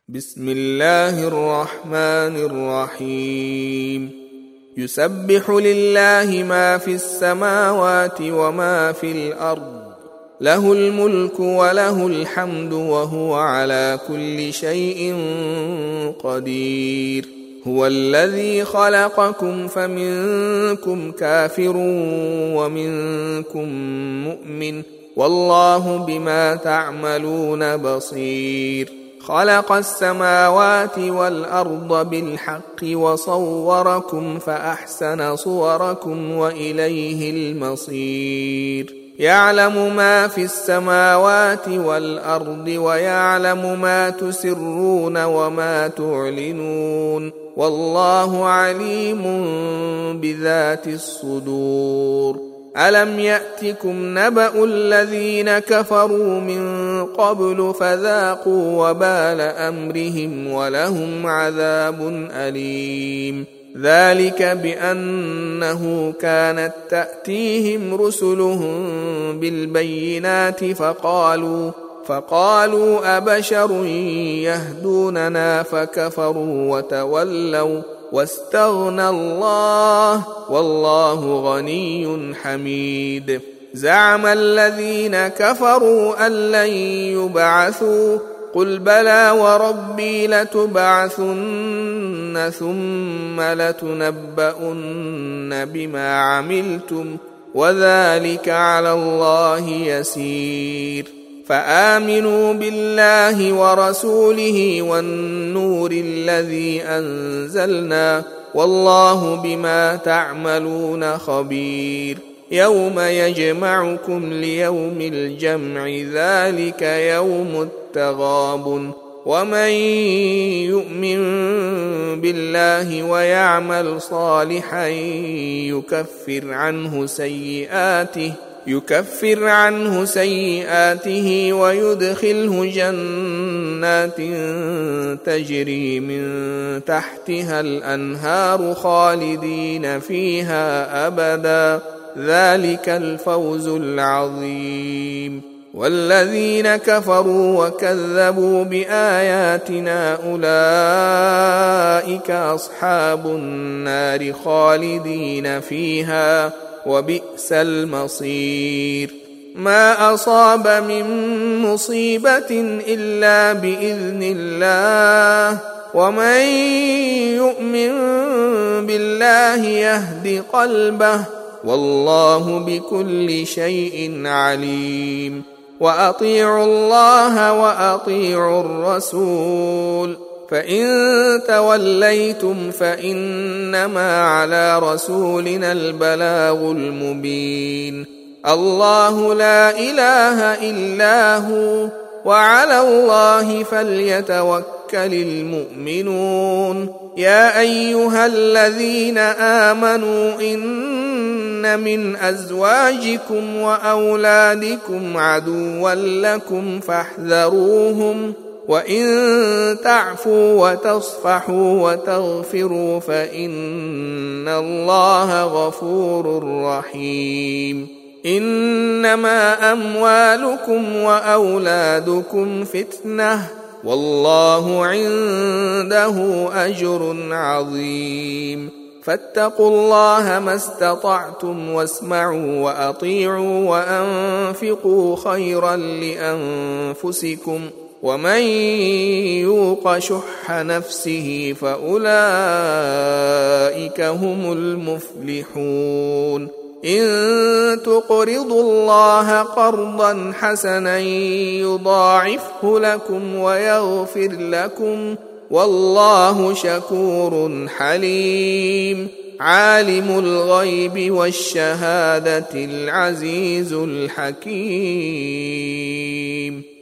بسم الله الرحمن الرحيم يسبح لله ما في السماوات وما في الأرض له الملك وله الحمد وهو على كل شيء قدير هو الذي خلقكم فمنكم كافر ومنكم مؤمن والله بما تعملون بصير خلق السماوات والأرض بالحق وصوركم فأحسن صوركم وإليه المصير يعلم ما في السماوات والأرض ويعلم ما تسرون وما تعلنون والله عليم بذات الصدور ألم يأتكم نبأ الذين كفروا من قبل فذاقوا وبال أمرهم ولهم عذاب أليم ذلك بأنه كانت تأتيهم رسلهم بالبينات فقالوا أبشر يهدوننا فكفروا وتولوا واستغنى الله والله غني حميد زعم الذين كفروا أن لن يبعثوا قل بلى وربي لتبعثن ثم لتنبؤن بما عملتم وذلك على الله يسير فآمنوا بالله ورسوله والنور الذي أنزلنا والله بما تعملون خبير يوم يجمعكم ليوم الجمع ذلك يوم التغابن ومن يؤمن بالله ويعمل صالحا يكفر عنه سيئاته ويدخله جنات تجري من تحتها الأنهار خالدين فيها أبدا ذلك الفوز العظيم والذين كفروا وكذبوا بآياتنا أولئك أصحاب النار خالدين فيها وبئس المصير ما أصاب من مصيبة إلا بإذن الله ومن يؤمن بالله يهد قلبه والله بكل شيء عليم وأطيعوا الله وأطيعوا الرسول فإن توليتم فإنما على رسولنا البلاغ المبين الله لا إله إلا هو وعلى الله فليتوكل المؤمنون يا أيها الذين آمنوا إن من أزواجكم وأولادكم عدوا لكم فاحذروهم وإن تعفوا وتصفحوا وتغفروا فإن الله غفور رحيم إنما أموالكم وأولادكم فتنة والله عنده أجر عظيم فاتقوا الله ما استطعتم واسمعوا وأطيعوا وأنفقوا خيرا لأنفسكم ومن يوق شح نفسه فأولئك هم المفلحون إن تقرضوا الله قرضا حسنا يضاعفه لكم ويغفر لكم والله شكور حليم عالم الغيب والشهادة العزيز الحكيم